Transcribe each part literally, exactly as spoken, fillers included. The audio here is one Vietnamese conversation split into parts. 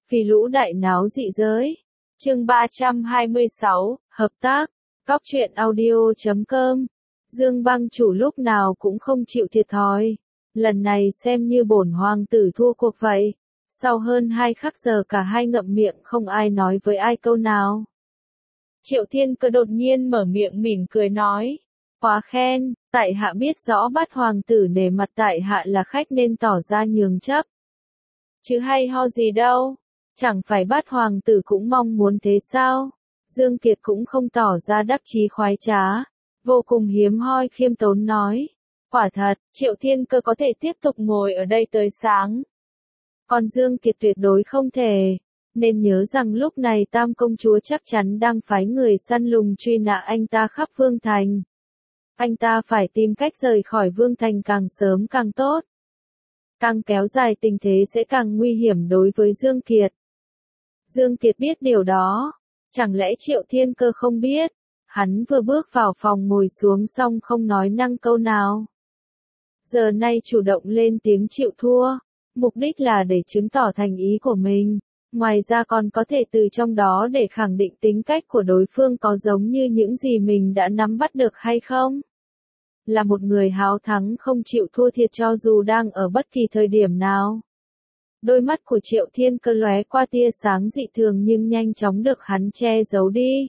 Vì lũ đại náo dị giới. Chương ba trăm hai mươi sáu, hợp tác. Cóc truyện audio chấm com. Dương Bang chủ lúc nào cũng không chịu thiệt thòi. Lần này xem như bổn hoàng tử thua cuộc vậy. Sau hơn hai khắc giờ cả hai ngậm miệng không ai nói với ai câu nào. Triệu Thiên Cơ đột nhiên mở miệng mỉm cười nói. Quá khen, tại hạ biết rõ bát hoàng tử nể mặt tại hạ là khách nên tỏ ra nhường chấp. Chứ hay ho gì đâu, chẳng phải bát hoàng tử cũng mong muốn thế sao? Dương Kiệt cũng không tỏ ra đắc chí khoái trá, vô cùng hiếm hoi khiêm tốn nói. Quả thật, Triệu Thiên Cơ có thể tiếp tục ngồi ở đây tới sáng. Còn Dương Kiệt tuyệt đối không thể, nên nhớ rằng lúc này Tam công chúa chắc chắn đang phái người săn lùng truy nã anh ta khắp Vương Thành. Anh ta phải tìm cách rời khỏi Vương Thành càng sớm càng tốt. Càng kéo dài tình thế sẽ càng nguy hiểm đối với Dương Kiệt. Dương Kiệt biết điều đó. Chẳng lẽ Triệu Thiên Cơ không biết? Hắn vừa bước vào phòng ngồi xuống xong không nói năng câu nào. Giờ nay chủ động lên tiếng chịu thua. Mục đích là để chứng tỏ thành ý của mình. Ngoài ra còn có thể từ trong đó để khẳng định tính cách của đối phương có giống như những gì mình đã nắm bắt được hay không. Là một người háo thắng không chịu thua thiệt cho dù đang ở bất kỳ thời điểm nào. Đôi mắt của Triệu Thiên Cơ lóe qua tia sáng dị thường nhưng nhanh chóng được hắn che giấu đi.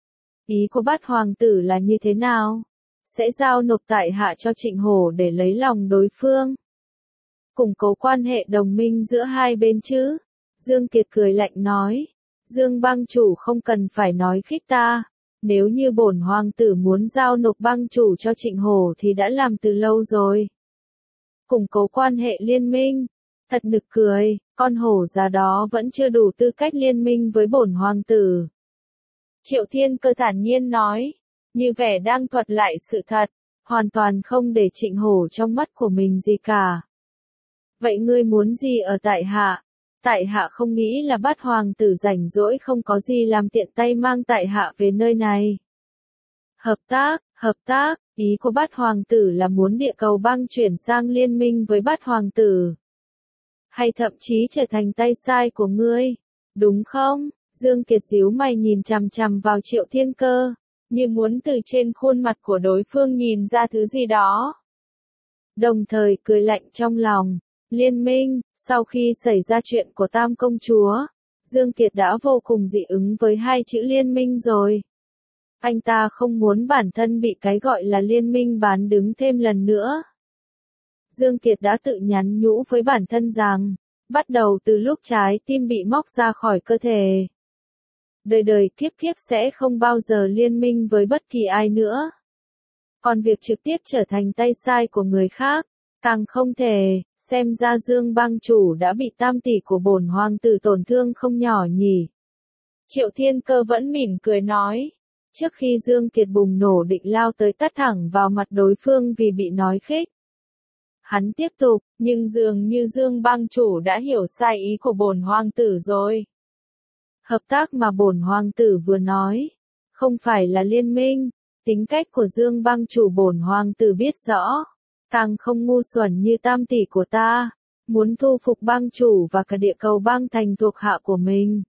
Ý của bát hoàng tử là như thế nào? Sẽ giao nộp tại hạ cho Trịnh Hổ để lấy lòng đối phương. Củng cố quan hệ đồng minh giữa hai bên chứ? Dương Kiệt cười lạnh nói. Dương Bang chủ không cần phải nói khích ta. Nếu như bổn hoàng tử muốn giao nộp bang chủ cho Trịnh Hổ thì đã làm từ lâu rồi. Củng cố quan hệ liên minh. Thật nực cười, con hổ già đó vẫn chưa đủ tư cách liên minh với bổn hoàng tử. Triệu Thiên Cơ thản nhiên nói, như vẻ đang thuật lại sự thật, hoàn toàn không để Trịnh Hổ trong mắt của mình gì cả. Vậy ngươi muốn gì ở tại hạ? Tại hạ không nghĩ là bát hoàng tử rảnh rỗi không có gì làm tiện tay mang tại hạ về nơi này. Hợp tác, hợp tác, ý của bát hoàng tử là muốn địa cầu bang chuyển sang liên minh với bát hoàng tử. Hay thậm chí trở thành tay sai của ngươi, đúng không? Dương Kiệt díu mày nhìn chằm chằm vào Triệu Thiên Cơ, như muốn từ trên khuôn mặt của đối phương nhìn ra thứ gì đó. Đồng thời cười lạnh trong lòng, liên minh, sau khi xảy ra chuyện của Tam công chúa, Dương Kiệt đã vô cùng dị ứng với hai chữ liên minh rồi. Anh ta không muốn bản thân bị cái gọi là liên minh bán đứng thêm lần nữa. Dương Kiệt đã tự nhắn nhủ với bản thân rằng, bắt đầu từ lúc trái tim bị móc ra khỏi cơ thể, đời đời kiếp kiếp sẽ không bao giờ liên minh với bất kỳ ai nữa. Còn việc trực tiếp trở thành tay sai của người khác, càng không thể, xem ra Dương Bang chủ đã bị tam tỷ của bổn hoàng tử tổn thương không nhỏ nhỉ. Triệu Thiên Cơ vẫn mỉm cười nói, trước khi Dương Kiệt bùng nổ định lao tới tát thẳng vào mặt đối phương vì bị nói khích. Hắn tiếp tục, nhưng dường như Dương Bang chủ đã hiểu sai ý của bổn hoàng tử rồi. Hợp tác mà bổn hoàng tử vừa nói, không phải là liên minh, tính cách của Dương Bang chủ bổn hoàng tử biết rõ, càng không ngu xuẩn như tam tỷ của ta, muốn thu phục bang chủ và cả địa cầu bang thành thuộc hạ của mình.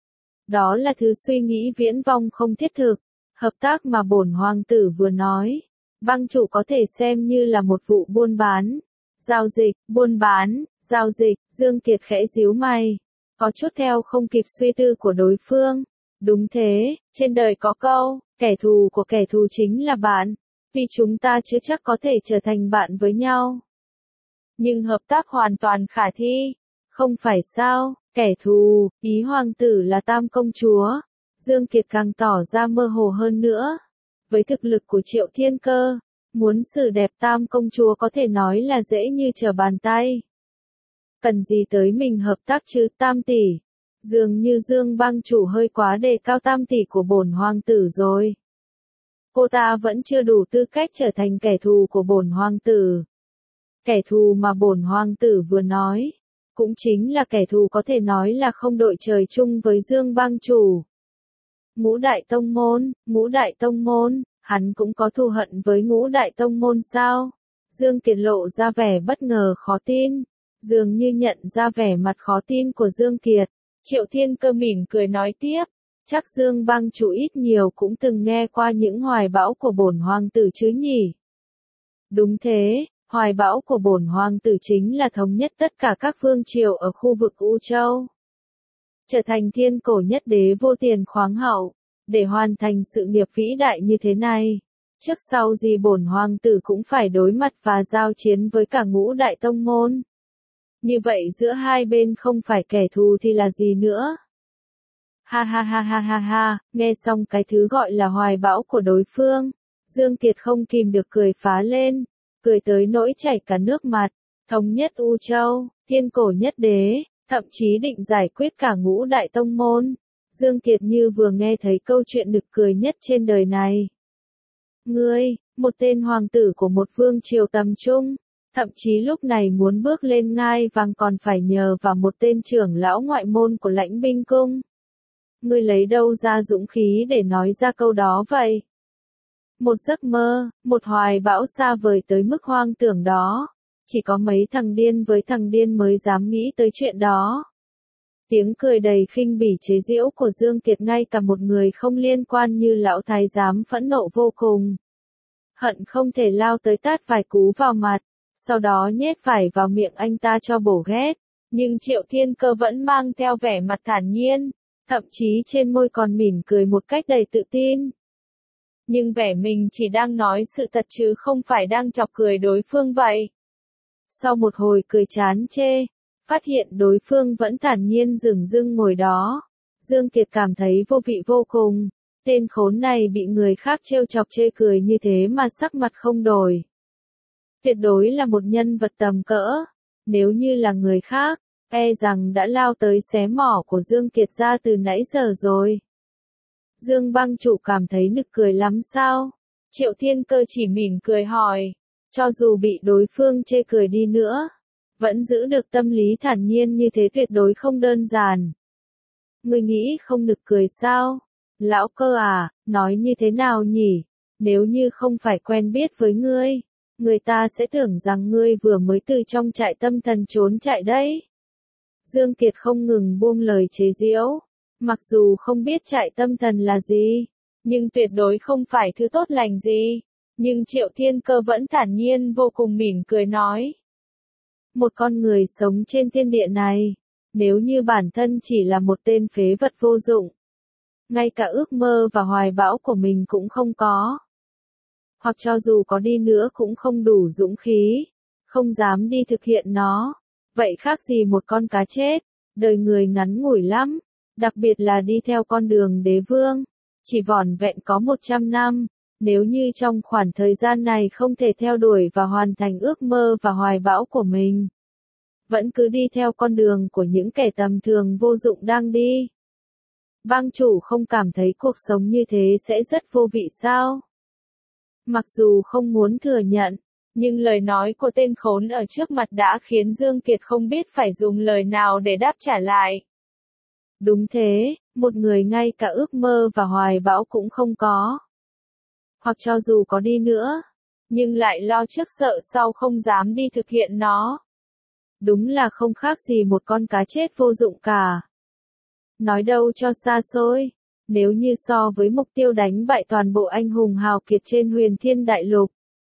Đó là thứ suy nghĩ viễn vông không thiết thực. Hợp tác mà bổn hoàng tử vừa nói, bang chủ có thể xem như là một vụ buôn bán. Giao dịch, buôn bán, giao dịch, Dương Kiệt khẽ díu mày, có chút theo không kịp suy tư của đối phương. Đúng thế, trên đời có câu, kẻ thù của kẻ thù chính là bạn, vì chúng ta chưa chắc có thể trở thành bạn với nhau. Nhưng hợp tác hoàn toàn khả thi, không phải sao, kẻ thù, ý hoàng tử là Tam công chúa. Dương Kiệt càng tỏ ra mơ hồ hơn nữa. Với thực lực của Triệu Thiên Cơ, muốn xử đẹp Tam công chúa có thể nói là dễ như trở bàn tay. Cần gì tới mình hợp tác chứ Tam tỷ? Dường như Dương Bang chủ hơi quá đề cao Tam tỷ của bổn hoàng tử rồi. Cô ta vẫn chưa đủ tư cách trở thành kẻ thù của bổn hoàng tử. Kẻ thù mà bổn hoàng tử vừa nói, cũng chính là kẻ thù có thể nói là không đội trời chung với Dương Bang chủ. Ngũ đại tông môn, ngũ đại tông môn, hắn cũng có thù hận với ngũ đại tông môn sao? Dương Kiệt lộ ra vẻ bất ngờ khó tin, dường như nhận ra vẻ mặt khó tin của Dương Kiệt. Triệu Thiên Cơ mỉm cười nói tiếp, chắc Dương Bang chủ ít nhiều cũng từng nghe qua những hoài bão của bổn hoàng tử chứ nhỉ? Đúng thế, hoài bão của bổn hoàng tử chính là thống nhất tất cả các vương triều ở khu vực U Châu. Trở thành thiên cổ nhất đế vô tiền khoáng hậu, để hoàn thành sự nghiệp vĩ đại như thế này. Trước sau gì bổn hoàng tử cũng phải đối mặt và giao chiến với cả ngũ đại tông môn. Như vậy giữa hai bên không phải kẻ thù thì là gì nữa? Ha ha ha ha ha ha, nghe xong cái thứ gọi là hoài bão của đối phương, Dương Kiệt không kìm được cười phá lên, cười tới nỗi chảy cả nước mặt, thống nhất U Châu, thiên cổ nhất đế, thậm chí định giải quyết cả ngũ đại tông môn. Dương Kiệt như vừa nghe thấy câu chuyện nực cười nhất trên đời này. Ngươi, một tên hoàng tử của một vương triều tầm trung, thậm chí lúc này muốn bước lên ngai vàng còn phải nhờ vào một tên trưởng lão ngoại môn của Lãnh Binh Cung. Ngươi lấy đâu ra dũng khí để nói ra câu đó vậy? Một giấc mơ, một hoài bão xa vời tới mức hoang tưởng đó. Chỉ có mấy thằng điên với thằng điên mới dám nghĩ tới chuyện đó. Tiếng cười đầy khinh bỉ chế giễu của Dương Kiệt ngay cả một người không liên quan như lão thái giám phẫn nộ vô cùng. Hận không thể lao tới tát vài cú vào mặt, sau đó nhét vải vào miệng anh ta cho bổ ghét. Nhưng Triệu Thiên Cơ vẫn mang theo vẻ mặt thản nhiên, thậm chí trên môi còn mỉm cười một cách đầy tự tin. Nhưng vẻ mình chỉ đang nói sự thật chứ không phải đang chọc cười đối phương vậy. Sau một hồi cười chán chê, phát hiện đối phương vẫn thản nhiên dửng dưng ngồi đó. Dương Kiệt cảm thấy vô vị vô cùng. Tên khốn này bị người khác trêu chọc chê cười như thế mà sắc mặt không đổi. Tuyệt đối là một nhân vật tầm cỡ. Nếu như là người khác, e rằng đã lao tới xé mỏ của Dương Kiệt ra từ nãy giờ rồi. Dương Bang chủ cảm thấy nực cười lắm sao? Triệu Thiên Cơ chỉ mỉm cười hỏi. Cho dù bị đối phương chê cười đi nữa, vẫn giữ được tâm lý thản nhiên như thế tuyệt đối không đơn giản. Ngươi nghĩ không nực cười sao? Lão Cơ à, nói như thế nào nhỉ? Nếu như không phải quen biết với ngươi, người ta sẽ tưởng rằng ngươi vừa mới từ trong trại tâm thần trốn chạy đấy. Dương Kiệt không ngừng buông lời chế giễu. Mặc dù không biết trại tâm thần là gì, nhưng tuyệt đối không phải thứ tốt lành gì. Nhưng Triệu Thiên Cơ vẫn thản nhiên vô cùng mỉm cười nói. Một con người sống trên thiên địa này, nếu như bản thân chỉ là một tên phế vật vô dụng, ngay cả ước mơ và hoài bão của mình cũng không có. Hoặc cho dù có đi nữa cũng không đủ dũng khí, không dám đi thực hiện nó. Vậy khác gì một con cá chết, đời người ngắn ngủi lắm, đặc biệt là đi theo con đường đế vương, chỉ vỏn vẹn có một trăm năm. Nếu như trong khoảng thời gian này không thể theo đuổi và hoàn thành ước mơ và hoài bão của mình, vẫn cứ đi theo con đường của những kẻ tầm thường vô dụng đang đi. Bang chủ không cảm thấy cuộc sống như thế sẽ rất vô vị sao? Mặc dù không muốn thừa nhận, nhưng lời nói của tên khốn ở trước mặt đã khiến Dương Kiệt không biết phải dùng lời nào để đáp trả lại. Đúng thế, một người ngay cả ước mơ và hoài bão cũng không có. Hoặc cho dù có đi nữa, nhưng lại lo trước sợ sau không dám đi thực hiện nó. Đúng là không khác gì một con cá chết vô dụng cả. Nói đâu cho xa xôi, nếu như so với mục tiêu đánh bại toàn bộ anh hùng hào kiệt trên huyền thiên đại lục,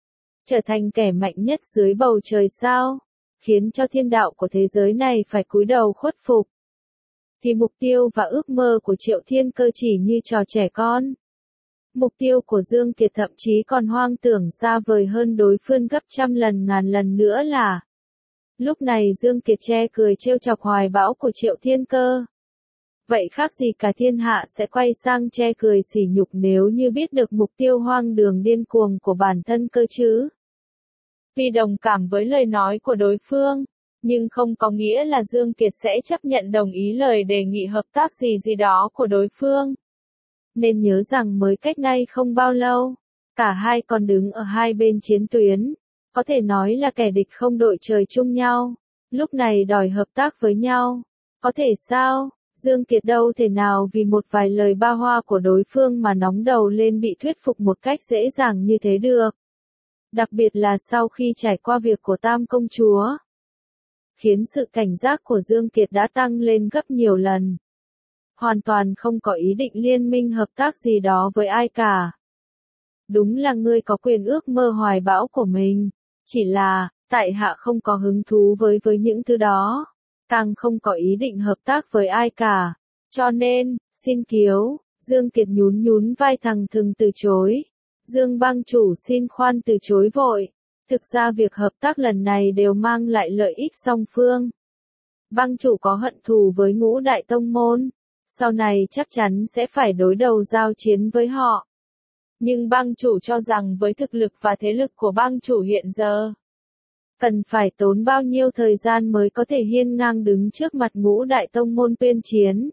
trở thành kẻ mạnh nhất dưới bầu trời sao, khiến cho thiên đạo của thế giới này phải cúi đầu khuất phục, thì mục tiêu và ước mơ của Triệu Thiên Cơ chỉ như trò trẻ con. Mục tiêu của Dương Kiệt thậm chí còn hoang tưởng xa vời hơn đối phương gấp trăm lần ngàn lần nữa là. Lúc này Dương Kiệt che cười trêu chọc hoài bão của Triệu Thiên Cơ. Vậy khác gì cả thiên hạ sẽ quay sang che cười sỉ nhục nếu như biết được mục tiêu hoang đường điên cuồng của bản thân cơ chứ. Vì đồng cảm với lời nói của đối phương, nhưng không có nghĩa là Dương Kiệt sẽ chấp nhận đồng ý lời đề nghị hợp tác gì gì đó của đối phương. Nên nhớ rằng mới cách nay không bao lâu, cả hai còn đứng ở hai bên chiến tuyến, có thể nói là kẻ địch không đội trời chung nhau, lúc này đòi hợp tác với nhau, có thể sao? Dương Kiệt đâu thể nào vì một vài lời ba hoa của đối phương mà nóng đầu lên bị thuyết phục một cách dễ dàng như thế được. Đặc biệt là sau khi trải qua việc của Tam Công Chúa. khiến sự cảnh giác của Dương Kiệt đã tăng lên gấp nhiều lần. Hoàn toàn không có ý định liên minh hợp tác gì đó với ai cả. Đúng là ngươi có quyền ước mơ hoài bão của mình, chỉ là, tại hạ không có hứng thú với với những thứ đó, càng không có ý định hợp tác với ai cả, cho nên, xin kiếu, Dương Kiệt nhún nhún vai thằng thừng từ chối. Dương bang chủ xin khoan từ chối vội, thực ra việc hợp tác lần này đều mang lại lợi ích song phương. Bang chủ có hận thù với Ngũ Đại Tông Môn, sau này chắc chắn sẽ phải đối đầu giao chiến với họ. Nhưng bang chủ cho rằng với thực lực và thế lực của bang chủ hiện giờ, cần phải tốn bao nhiêu thời gian mới có thể hiên ngang đứng trước mặt Ngũ Đại Tông Môn tuyên chiến.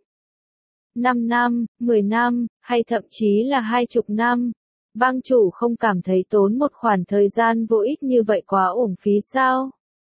Năm năm, mười năm, hay thậm chí là hai chục năm, bang chủ không cảm thấy tốn một khoản thời gian vô ích như vậy quá uổng phí sao?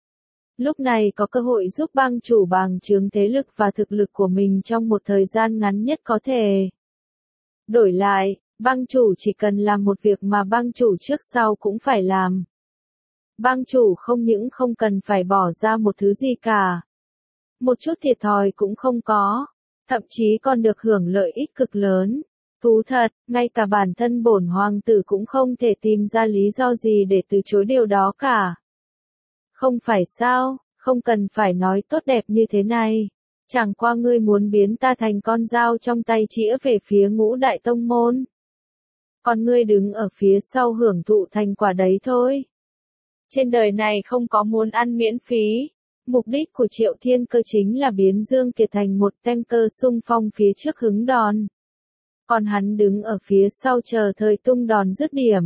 Lúc này có cơ hội giúp bang chủ bàng trướng thế lực và thực lực của mình trong một thời gian ngắn nhất có thể. Đổi lại, bang chủ chỉ cần làm một việc mà bang chủ trước sau cũng phải làm. Bang chủ không những không cần phải bỏ ra một thứ gì cả. Một chút thiệt thòi cũng không có, thậm chí còn được hưởng lợi ích cực lớn. Thú thật, ngay cả bản thân bổn hoàng tử cũng không thể tìm ra lý do gì để từ chối điều đó cả. Không phải sao, không cần phải nói tốt đẹp như thế này. Chẳng qua ngươi muốn biến ta thành con dao trong tay chĩa về phía Ngũ Đại Tông Môn. Còn ngươi đứng ở phía sau hưởng thụ thành quả đấy thôi. Trên đời này không có muốn ăn miễn phí. Mục đích của Triệu Thiên Cơ chính là biến Dương Kiệt thành một tem cơ xung phong phía trước hứng đòn. Còn hắn đứng ở phía sau chờ thời tung đòn dứt điểm.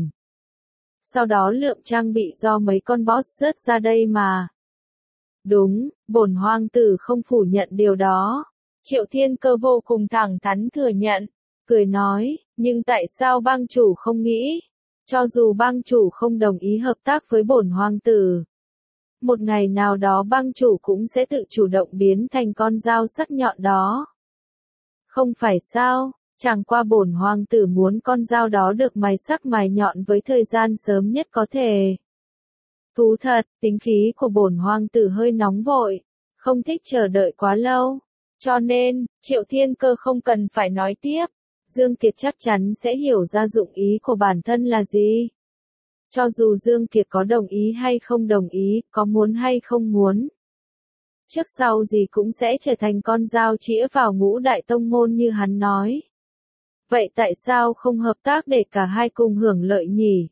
Sau đó lượng trang bị do mấy con boss rớt ra đây mà. Đúng, bổn hoàng tử không phủ nhận điều đó. Triệu Thiên Cơ vô cùng thẳng thắn thừa nhận, cười nói, nhưng tại sao bang chủ không nghĩ? Cho dù bang chủ không đồng ý hợp tác với bổn hoàng tử, một ngày nào đó bang chủ cũng sẽ tự chủ động biến thành con dao sắc nhọn đó. Không phải sao? Chẳng qua bổn hoàng tử muốn con dao đó được mài sắc mài nhọn với thời gian sớm nhất có thể. Thú thật, tính khí của bổn hoàng tử hơi nóng vội, không thích chờ đợi quá lâu. Cho nên, Triệu Thiên Cơ không cần phải nói tiếp. Dương Kiệt chắc chắn sẽ hiểu ra dụng ý của bản thân là gì. Cho dù Dương Kiệt có đồng ý hay không đồng ý, có muốn hay không muốn, trước sau gì cũng sẽ trở thành con dao chĩa vào Ngũ Đại Tông Môn như hắn nói. Vậy tại sao không hợp tác để cả hai cùng hưởng lợi nhỉ?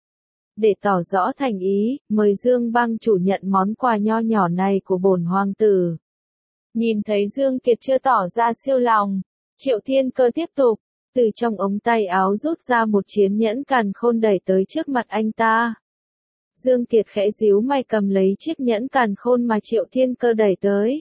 Để tỏ rõ thành ý, mời Dương bang chủ nhận món quà nho nhỏ này của bổn hoàng tử. Nhìn thấy Dương Kiệt chưa tỏ ra siêu lòng, Triệu Thiên Cơ tiếp tục, từ trong ống tay áo rút ra một chiến nhẫn càn khôn đẩy tới trước mặt anh ta. Dương Kiệt khẽ díu mày cầm lấy chiếc nhẫn càn khôn mà Triệu Thiên Cơ đẩy tới.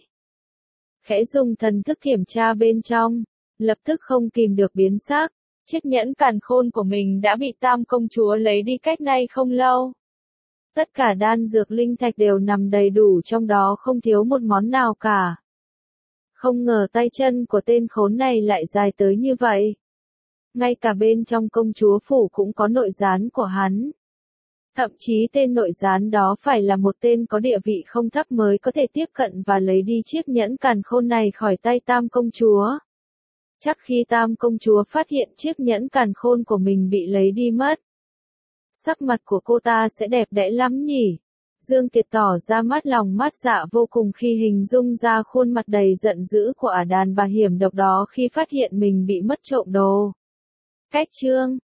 Khẽ dùng thần thức kiểm tra bên trong, lập tức không kìm được biến sắc. Chiếc nhẫn càn khôn của mình đã bị Tam công chúa lấy đi cách nay không lâu. Tất cả đan dược linh thạch đều nằm đầy đủ trong đó không thiếu một món nào cả. Không ngờ tay chân của tên khốn này lại dài tới như vậy. Ngay cả bên trong công chúa phủ cũng có nội gián của hắn. Thậm chí tên nội gián đó phải là một tên có địa vị không thấp mới có thể tiếp cận và lấy đi chiếc nhẫn càn khôn này khỏi tay Tam công chúa. Chắc khi Tam công chúa phát hiện chiếc nhẫn càn khôn của mình bị lấy đi mất, sắc mặt của cô ta sẽ đẹp đẽ lắm nhỉ. Dương Kiệt tỏ ra mắt lòng mắt dạ vô cùng khi hình dung ra khuôn mặt đầy giận dữ của ả đàn bà hiểm độc đó khi phát hiện mình bị mất trộm đồ. Cách chương